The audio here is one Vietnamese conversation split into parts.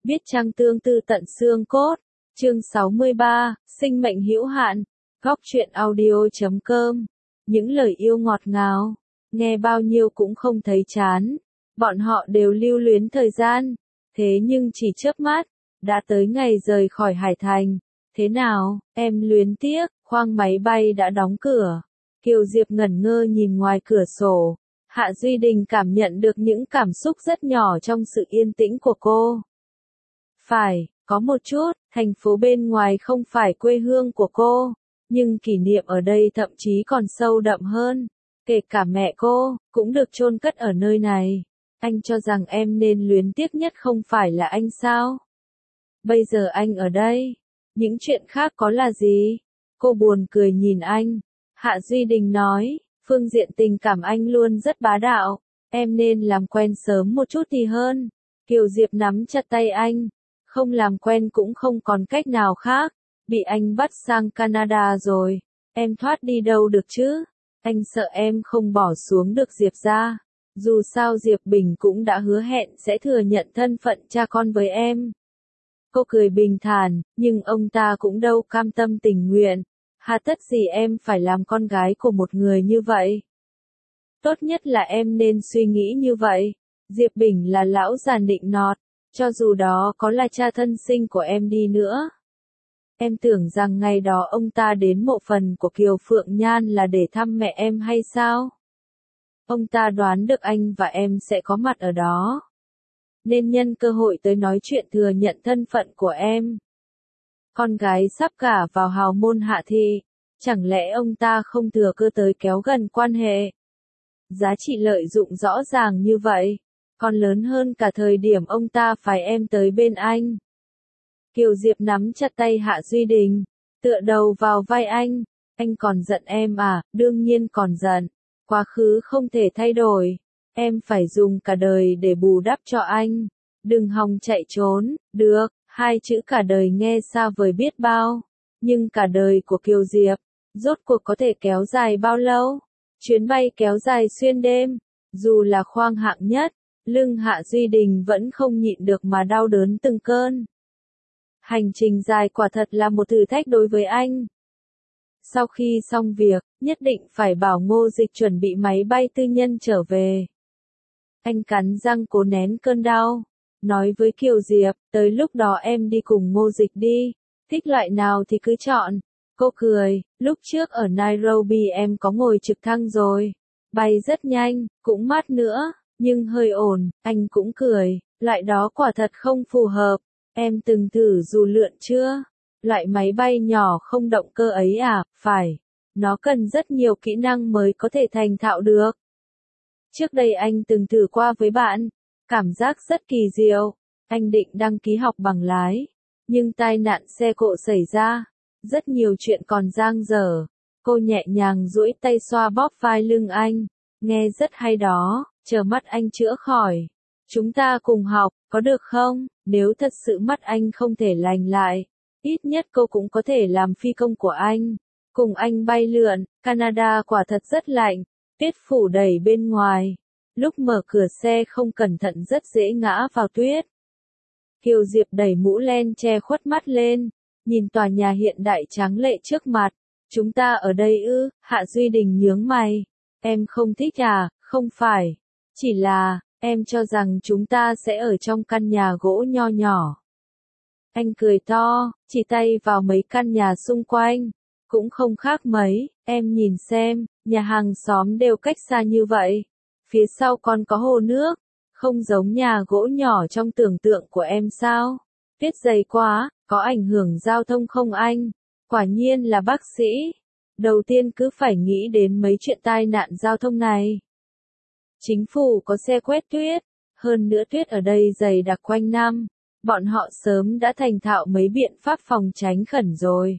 Biết chăng tương tư tận xương cốt. Chương 63, sinh mệnh hữu hạn. Góc truyện audio.com. Những lời yêu ngọt ngào, nghe bao nhiêu cũng không thấy chán. Bọn họ đều lưu luyến thời gian, thế nhưng chỉ chớp mắt, đã tới ngày rời khỏi Hải Thành. Thế nào, em luyến tiếc, khoang máy bay đã đóng cửa. Kiều Diệp ngẩn ngơ nhìn ngoài cửa sổ. Hạ Duy Đình cảm nhận được những cảm xúc rất nhỏ trong sự yên tĩnh của cô. Phải, có một chút, thành phố bên ngoài không phải quê hương của cô, nhưng kỷ niệm ở đây thậm chí còn sâu đậm hơn. Kể cả mẹ cô, cũng được chôn cất ở nơi này. Anh cho rằng em nên luyến tiếc nhất không phải là anh sao? Bây giờ anh ở đây, những chuyện khác có là gì? Cô buồn cười nhìn anh. Hạ Duy Đình nói, phương diện tình cảm anh luôn rất bá đạo, em nên làm quen sớm một chút thì hơn. Kiều Diệp nắm chặt tay anh, không làm quen cũng không còn cách nào khác, bị anh bắt sang Canada rồi, em thoát đi đâu được chứ? Anh sợ em không bỏ xuống được Diệp ra, dù sao Diệp Bình cũng đã hứa hẹn sẽ thừa nhận thân phận cha con với em. Cô cười bình thản, nhưng ông ta cũng đâu cam tâm tình nguyện. Hà tất gì em phải làm con gái của một người như vậy? Tốt nhất là em nên suy nghĩ như vậy. Diệp Bình là lão già nịnh nọt, cho dù đó có là cha thân sinh của em đi nữa. Em tưởng rằng ngày đó ông ta đến mộ phần của Kiều Phượng Nhan là để thăm mẹ em hay sao? Ông ta đoán được anh và em sẽ có mặt ở đó, nên nhân cơ hội tới nói chuyện thừa nhận thân phận của em. Con gái sắp gả vào hào môn Hạ thị, chẳng lẽ ông ta không thừa cơ tới kéo gần quan hệ? Giá trị lợi dụng rõ ràng như vậy, còn lớn hơn cả thời điểm ông ta phải em tới bên anh. Kiều Diệp nắm chặt tay Hạ Duy Đình, tựa đầu vào vai anh còn giận em à? Đương nhiên còn giận, quá khứ không thể thay đổi, em phải dùng cả đời để bù đắp cho anh, đừng hòng chạy trốn. Được, hai chữ cả đời nghe xa vời biết bao, nhưng cả đời của Kiều Diệp, rốt cuộc có thể kéo dài bao lâu? Chuyến bay kéo dài xuyên đêm, dù là khoang hạng nhất, lưng Hạ Duy Đình vẫn không nhịn được mà đau đớn từng cơn. Hành trình dài quả thật là một thử thách đối với anh. Sau khi xong việc, nhất định phải bảo Ngô Dịch chuẩn bị máy bay tư nhân trở về. Anh cắn răng cố nén cơn đau, nói với Kiều Diệp, tới lúc đó em đi cùng Ngô Dịch đi, thích loại nào thì cứ chọn. Cô cười, lúc trước ở Nairobi em có ngồi trực thăng rồi, bay rất nhanh, cũng mát nữa, nhưng hơi ồn. Anh cũng cười, loại đó quả thật không phù hợp. Em từng thử dù lượn chưa? Loại máy bay nhỏ không động cơ ấy à? Phải, nó cần rất nhiều kỹ năng mới có thể thành thạo được. Trước đây anh từng thử qua với bạn, cảm giác rất kỳ diệu. Anh định đăng ký học bằng lái, nhưng tai nạn xe cộ xảy ra, rất nhiều chuyện còn dang dở. Cô nhẹ nhàng duỗi tay xoa bóp vai lưng anh, nghe rất hay đó, chờ mắt anh chữa khỏi. Chúng ta cùng học, có được không? Nếu thật sự mắt anh không thể lành lại, ít nhất cô cũng có thể làm phi công của anh. Cùng anh bay lượn. Canada quả thật rất lạnh, tuyết phủ đầy bên ngoài. Lúc mở cửa xe không cẩn thận rất dễ ngã vào tuyết. Kiều Diệp đẩy mũ len che khuất mắt lên, nhìn tòa nhà hiện đại tráng lệ trước mặt. Chúng ta ở đây ư? Hạ Duy Đình nhướng mày. Em không thích à? Không phải. Chỉ là, em cho rằng chúng ta sẽ ở trong căn nhà gỗ nho nhỏ. Anh cười to, chỉ tay vào mấy căn nhà xung quanh. Cũng không khác mấy, em nhìn xem, nhà hàng xóm đều cách xa như vậy. Phía sau còn có hồ nước, không giống nhà gỗ nhỏ trong tưởng tượng của em sao? Tuyết dày quá, có ảnh hưởng giao thông không anh? Quả nhiên là bác sĩ. Đầu tiên cứ phải nghĩ đến mấy chuyện tai nạn giao thông này. Chính phủ có xe quét tuyết, hơn nữa tuyết ở đây dày đặc quanh năm, bọn họ sớm đã thành thạo mấy biện pháp phòng tránh khẩn rồi.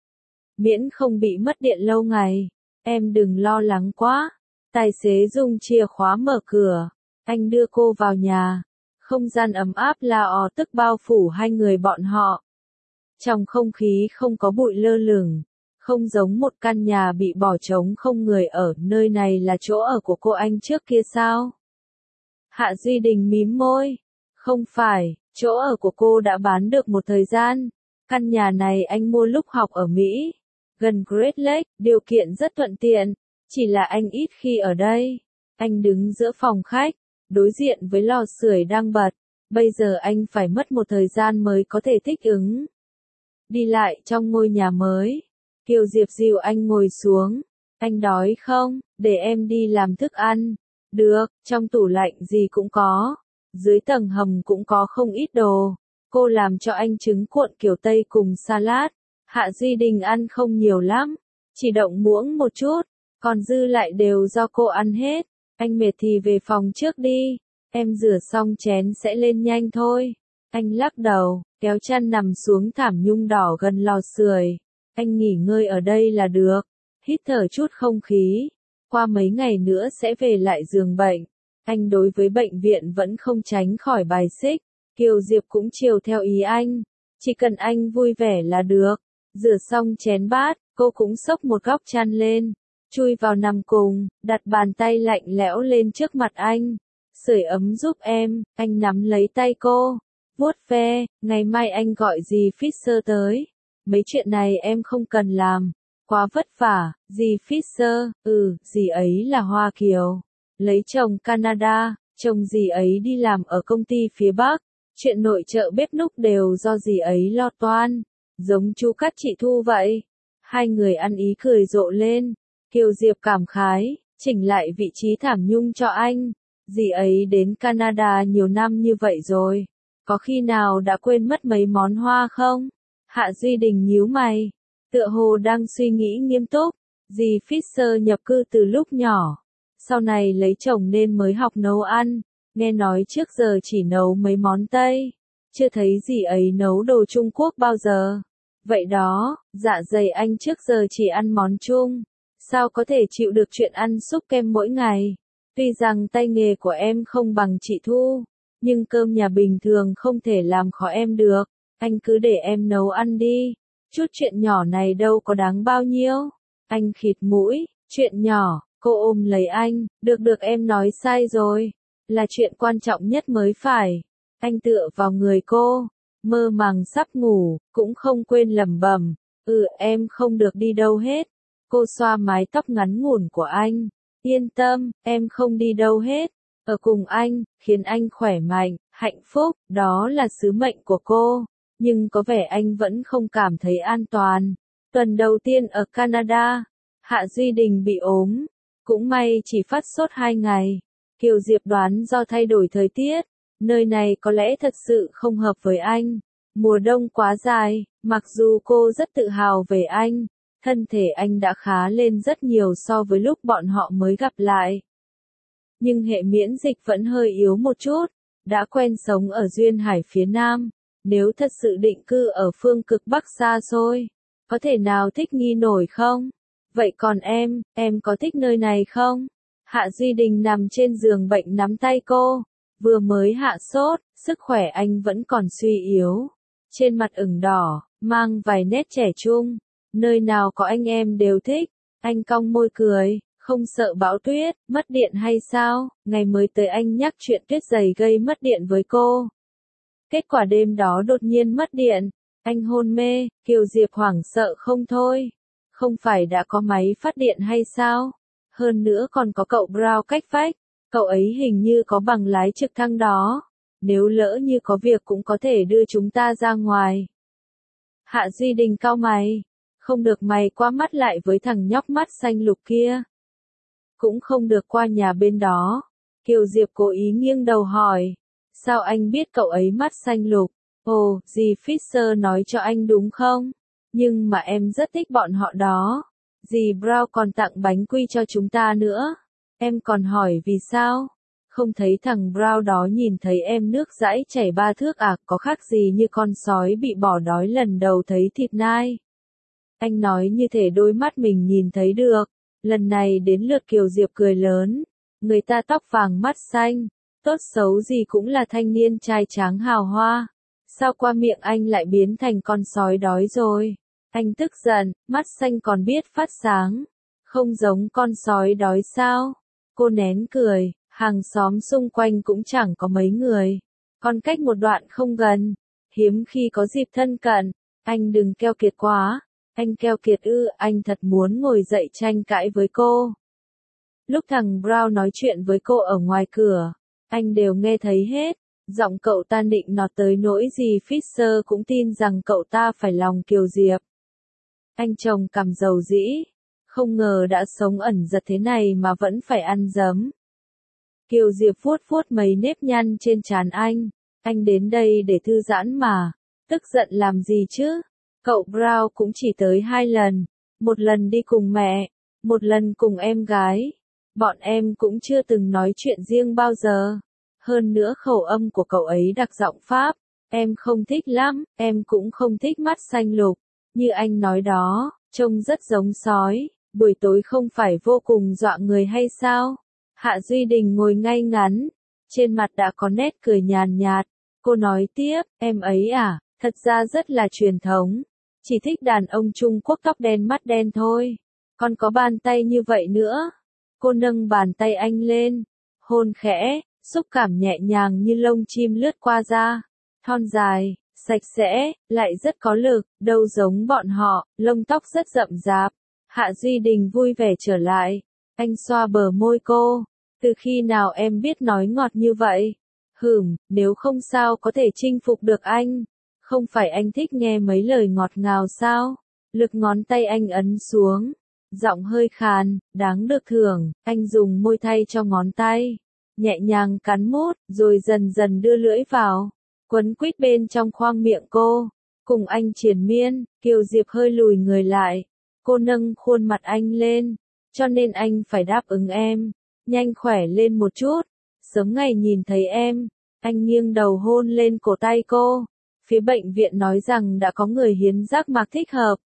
Miễn không bị mất điện lâu ngày, em đừng lo lắng quá. Tài xế dùng chìa khóa mở cửa, anh đưa cô vào nhà. Không gian ấm áp la ó tức bao phủ hai người bọn họ. Trong không khí không có bụi lơ lửng, không giống một căn nhà bị bỏ trống không người ở. Nơi này là chỗ ở của cô anh trước kia sao? Hạ Duy Đình mím môi. Không phải, Chỗ ở của cô đã bán được một thời gian. Căn nhà này anh mua lúc học ở Mỹ, gần Great Lake, điều kiện rất thuận tiện, chỉ là anh ít khi ở đây. Anh đứng giữa phòng khách, đối diện với lò sưởi đang bật. Bây giờ anh phải mất một thời gian mới có thể thích ứng. Đi lại trong ngôi nhà mới. Kiều Diệp dìu anh ngồi xuống. Anh đói không? Để em đi làm thức ăn. Được, trong tủ lạnh gì cũng có. Dưới tầng hầm cũng có không ít đồ. Cô làm cho anh trứng cuộn kiểu Tây cùng salad. Hạ Duy Đình ăn không nhiều lắm. Chỉ động muỗng một chút. Còn dư lại đều do cô ăn hết. Anh mệt thì về phòng trước đi. Em rửa xong chén sẽ lên nhanh thôi. Anh lắc đầu, kéo chăn nằm xuống thảm nhung đỏ gần lò sưởi. Anh nghỉ ngơi ở đây là được. Hít thở chút không khí. Qua mấy ngày nữa sẽ về lại giường bệnh. Anh đối với bệnh viện vẫn không tránh khỏi bài xích. Kiều Diệp cũng chiều theo ý anh. Chỉ cần anh vui vẻ là được. Rửa xong chén bát, cô cũng xốc một góc chăn lên. Chui vào nằm cùng, đặt bàn tay lạnh lẽo lên trước mặt anh. Sưởi ấm giúp em, anh nắm lấy tay cô. Vuốt ve, ngày mai anh gọi dì Fisher tới. Mấy chuyện này em không cần làm. Quá vất vả, dì Fisher, dì ấy là Hoa Kiều. Lấy chồng Canada, chồng dì ấy đi làm ở công ty phía Bắc. Chuyện nội trợ bếp núc đều do dì ấy lo toan. Giống chú Cát chị Thu vậy. Hai người ăn ý cười rộ lên. Kiều Diệp cảm khái, chỉnh lại vị trí thảm nhung cho anh. Dì ấy đến Canada nhiều năm như vậy rồi. Có khi nào đã quên mất mấy món hoa không? Hạ Duy Đình nhíu mày. Tựa hồ đang suy nghĩ nghiêm túc. Dì Fisher nhập cư từ lúc nhỏ. Sau này lấy chồng nên mới học nấu ăn. Nghe nói trước giờ chỉ nấu mấy món Tây. Chưa thấy dì ấy nấu đồ Trung Quốc bao giờ. Vậy đó, dạ dày anh trước giờ chỉ ăn món Trung. Sao có thể chịu được chuyện ăn súp kem mỗi ngày? Tuy rằng tay nghề của em không bằng chị Thu, nhưng cơm nhà bình thường không thể làm khó em được. Anh cứ để em nấu ăn đi. Chút chuyện nhỏ này đâu có đáng bao nhiêu. Anh khịt mũi, chuyện nhỏ, cô ôm lấy anh, được em nói sai rồi. Là chuyện quan trọng nhất mới phải. Anh tựa vào người cô, mơ màng sắp ngủ, cũng không quên lẩm bẩm. Em không được đi đâu hết. Cô xoa mái tóc ngắn ngủn của anh. Yên tâm, em không đi đâu hết. Ở cùng anh, khiến anh khỏe mạnh, hạnh phúc, đó là sứ mệnh của cô. Nhưng có vẻ anh vẫn không cảm thấy an toàn. Tuần đầu tiên ở Canada, Hạ Duy Đình bị ốm. Cũng may chỉ phát sốt 2 ngày. Kiều Diệp đoán do thay đổi thời tiết. Nơi này có lẽ thật sự không hợp với anh. Mùa đông quá dài, mặc dù cô rất tự hào về anh. Thân thể anh đã khá lên rất nhiều so với lúc bọn họ mới gặp lại. Nhưng hệ miễn dịch vẫn hơi yếu một chút. Đã quen sống ở duyên hải phía Nam. Nếu thật sự định cư ở phương cực Bắc xa xôi, có thể nào thích nghi nổi không? Vậy còn em có thích nơi này không? Hạ Duy Đình nằm trên giường bệnh nắm tay cô. Vừa mới hạ sốt, sức khỏe anh vẫn còn suy yếu. Trên mặt ửng đỏ, mang vài nét trẻ trung. Nơi nào có anh em đều thích. Anh cong môi cười, không sợ bão tuyết, mất điện hay sao? Ngày mới tới anh nhắc chuyện tuyết dày gây mất điện với cô. Kết quả đêm đó đột nhiên mất điện. Anh hôn mê, Kiều Diệp hoảng sợ không thôi. Không phải đã có máy phát điện hay sao? Hơn nữa còn có cậu Brown cách vách. Cậu ấy hình như có bằng lái trực thăng đó. Nếu lỡ như có việc cũng có thể đưa chúng ta ra ngoài. Hạ Duy Đình cau mày. Không được mày qua mắt lại với thằng nhóc mắt xanh lục kia. Cũng không được qua nhà bên đó. Kiều Diệp cố ý nghiêng đầu hỏi. Sao anh biết cậu ấy mắt xanh lục? Ồ, dì Fisher nói cho anh đúng không? Nhưng mà em rất thích bọn họ đó. Dì Brown còn tặng bánh quy cho chúng ta nữa. Em còn hỏi vì sao? Không thấy thằng Brown đó nhìn thấy em nước dãi chảy 3 thước à, có khác gì như con sói bị bỏ đói lần đầu thấy thịt nai. Anh nói như thể đôi mắt mình nhìn thấy được. Lần này đến lượt Kiều Diệp cười lớn. Người ta tóc vàng mắt xanh. Tốt xấu gì cũng là thanh niên trai tráng hào hoa. Sao qua miệng anh lại biến thành con sói đói rồi? Anh tức giận, mắt xanh còn biết phát sáng. Không giống con sói đói sao? Cô nén cười, hàng xóm xung quanh cũng chẳng có mấy người. Còn cách một đoạn không gần, hiếm khi có dịp thân cận, anh đừng keo kiệt quá. Anh keo kiệt ư? Anh thật muốn ngồi dậy tranh cãi với cô. Lúc thằng Brown nói chuyện với cô ở ngoài cửa, anh đều nghe thấy hết. Giọng cậu ta nịnh nọt tới nỗi gì Fisher cũng tin rằng cậu ta phải lòng Kiều Diệp. Anh chồng cằm dầu dĩ, không ngờ đã sống ẩn giật thế này mà vẫn phải ăn dấm. Kiều Diệp vuốt vuốt mấy nếp nhăn trên trán anh đến đây để thư giãn mà, tức giận làm gì chứ? Cậu Brown cũng chỉ tới 2 lần, một lần đi cùng mẹ, một lần cùng em gái. Bọn em cũng chưa từng nói chuyện riêng bao giờ. Hơn nữa khẩu âm của cậu ấy đặc giọng Pháp, em không thích lắm, em cũng không thích mắt xanh lục. Như anh nói đó, trông rất giống sói, buổi tối không phải vô cùng dọa người hay sao? Hạ Duy Đình ngồi ngay ngắn, trên mặt đã có nét cười nhàn nhạt. Cô nói tiếp, em ấy à, thật ra rất là truyền thống, chỉ thích đàn ông Trung Quốc tóc đen mắt đen thôi. Còn có bàn tay như vậy nữa. Cô nâng bàn tay anh lên, hôn khẽ, xúc cảm nhẹ nhàng như lông chim lướt qua da. Thon dài, sạch sẽ, lại rất có lực, đâu giống bọn họ, lông tóc rất rậm rạp. Hạ Duy Đình vui vẻ trở lại. Anh xoa bờ môi cô. Từ khi nào em biết nói ngọt như vậy? Nếu không sao có thể chinh phục được anh. Không phải anh thích nghe mấy lời ngọt ngào sao? Lực ngón tay anh ấn xuống. Giọng hơi khàn, đáng được thưởng, anh dùng môi thay cho ngón tay. Nhẹ nhàng cắn mút, rồi dần dần đưa lưỡi vào. Quấn quýt bên trong khoang miệng cô. Cùng anh triền miên, Kiều Diệp hơi lùi người lại. Cô nâng khuôn mặt anh lên. Cho nên anh phải đáp ứng em. Nhanh khỏe lên một chút. Sớm ngày nhìn thấy em. Anh nghiêng đầu hôn lên cổ tay cô. Phía bệnh viện nói rằng đã có người hiến giác mạc thích hợp.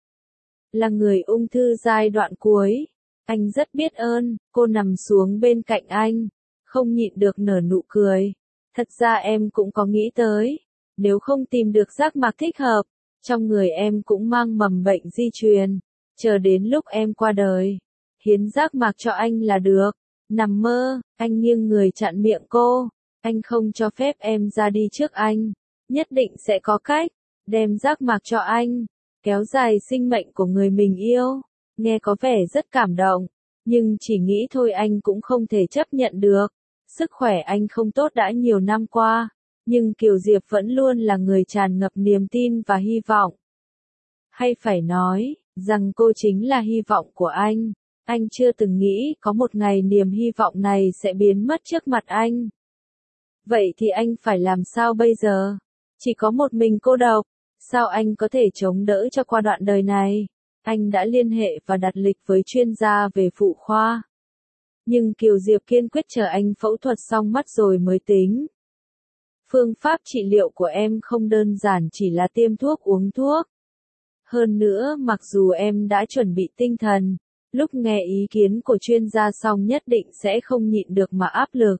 Là người ung thư giai đoạn cuối. Anh rất biết ơn. Cô nằm xuống bên cạnh anh. Không nhịn được nở nụ cười. Thật ra em cũng có nghĩ tới. Nếu không tìm được giác mạc thích hợp, trong người em cũng mang mầm bệnh di truyền. Chờ đến lúc em qua đời, hiến giác mạc cho anh là được. Nằm mơ, anh nghiêng người chặn miệng cô. Anh không cho phép em ra đi trước anh. Nhất định sẽ có cách. Đem giác mạc cho anh. Kéo dài sinh mệnh của người mình yêu. Nghe có vẻ rất cảm động. Nhưng chỉ nghĩ thôi anh cũng không thể chấp nhận được. Sức khỏe anh không tốt đã nhiều năm qua. Nhưng Kiều Diệp vẫn luôn là người tràn ngập niềm tin và hy vọng. Hay phải nói, rằng cô chính là hy vọng của anh. Anh chưa từng nghĩ có một ngày niềm hy vọng này sẽ biến mất trước mặt anh. Vậy thì anh phải làm sao bây giờ? Chỉ có một mình cô độc. Sao anh có thể chống đỡ cho qua đoạn đời này? Anh đã liên hệ và đặt lịch với chuyên gia về phụ khoa. Nhưng Kiều Diệp kiên quyết chờ anh phẫu thuật xong mắt rồi mới tính. Phương pháp trị liệu của em không đơn giản chỉ là tiêm thuốc uống thuốc. Hơn nữa, mặc dù em đã chuẩn bị tinh thần, lúc nghe ý kiến của chuyên gia xong nhất định sẽ không nhịn được mà áp lực.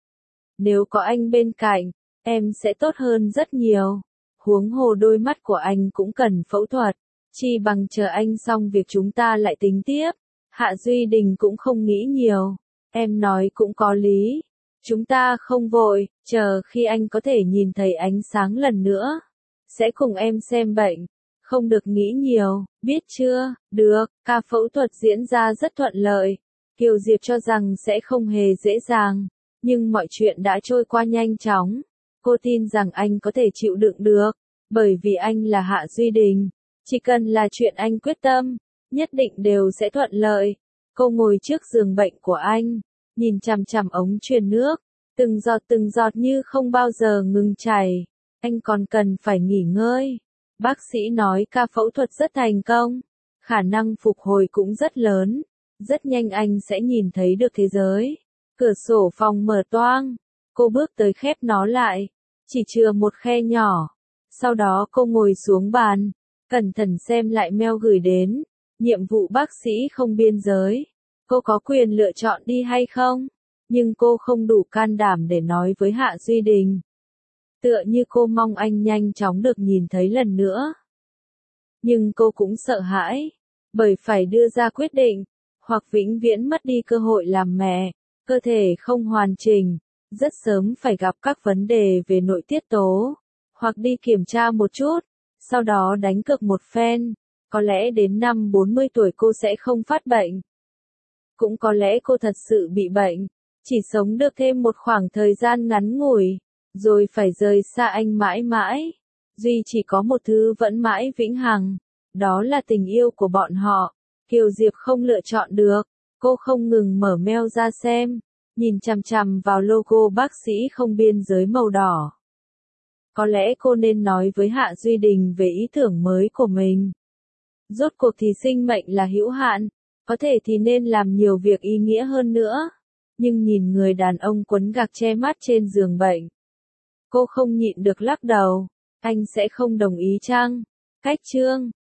Nếu có anh bên cạnh, em sẽ tốt hơn rất nhiều. Huống hồ đôi mắt của anh cũng cần phẫu thuật. Chi bằng chờ anh xong việc chúng ta lại tính tiếp. Hạ Duy Đình cũng không nghĩ nhiều. Em nói cũng có lý. Chúng ta không vội, chờ khi anh có thể nhìn thấy ánh sáng lần nữa. Sẽ cùng em xem bệnh. Không được nghĩ nhiều, biết chưa? Được, ca phẫu thuật diễn ra rất thuận lợi. Kiều Diệp cho rằng sẽ không hề dễ dàng. Nhưng mọi chuyện đã trôi qua nhanh chóng. Cô tin rằng anh có thể chịu đựng được. Bởi vì anh là Hạ Duy Đình. Chỉ cần là chuyện anh quyết tâm, nhất định đều sẽ thuận lợi. Cô ngồi trước giường bệnh của anh, nhìn chằm chằm ống truyền nước, từng giọt như không bao giờ ngừng chảy. Anh còn cần phải nghỉ ngơi. Bác sĩ nói ca phẫu thuật rất thành công, khả năng phục hồi cũng rất lớn. Rất nhanh anh sẽ nhìn thấy được thế giới. Cửa sổ phòng mở toang. Cô bước tới khép nó lại, chỉ chừa một khe nhỏ. Sau đó cô ngồi xuống bàn, cẩn thận xem lại mail gửi đến. Nhiệm vụ bác sĩ không biên giới. Cô có quyền lựa chọn đi hay không? Nhưng cô không đủ can đảm để nói với Hạ Duy Đình. Tựa như cô mong anh nhanh chóng được nhìn thấy lần nữa. Nhưng cô cũng sợ hãi. Bởi phải đưa ra quyết định. Hoặc vĩnh viễn mất đi cơ hội làm mẹ. Cơ thể không hoàn chỉnh. rất sớm phải gặp các vấn đề về nội tiết tố, hoặc đi kiểm tra một chút, sau đó đánh cược một phen, có lẽ đến năm 40 tuổi cô sẽ không phát bệnh. Cũng có lẽ cô thật sự bị bệnh, chỉ sống được thêm một khoảng thời gian ngắn ngủi, rồi phải rời xa anh mãi mãi. Duy chỉ có một thứ vẫn mãi vĩnh hằng, đó là tình yêu của bọn họ. Kiều Diệp không lựa chọn được, cô không ngừng mở mail ra xem, nhìn chằm chằm vào logo bác sĩ không biên giới màu đỏ. Có lẽ cô nên nói với Hạ Duy Đình về ý tưởng mới của mình. Rốt cuộc thì sinh mệnh là hữu hạn, có thể thì nên làm nhiều việc ý nghĩa hơn nữa. Nhưng nhìn người đàn ông quấn gạc che mắt trên giường bệnh, cô không nhịn được lắc đầu. Anh sẽ không đồng ý chăng? Cách chương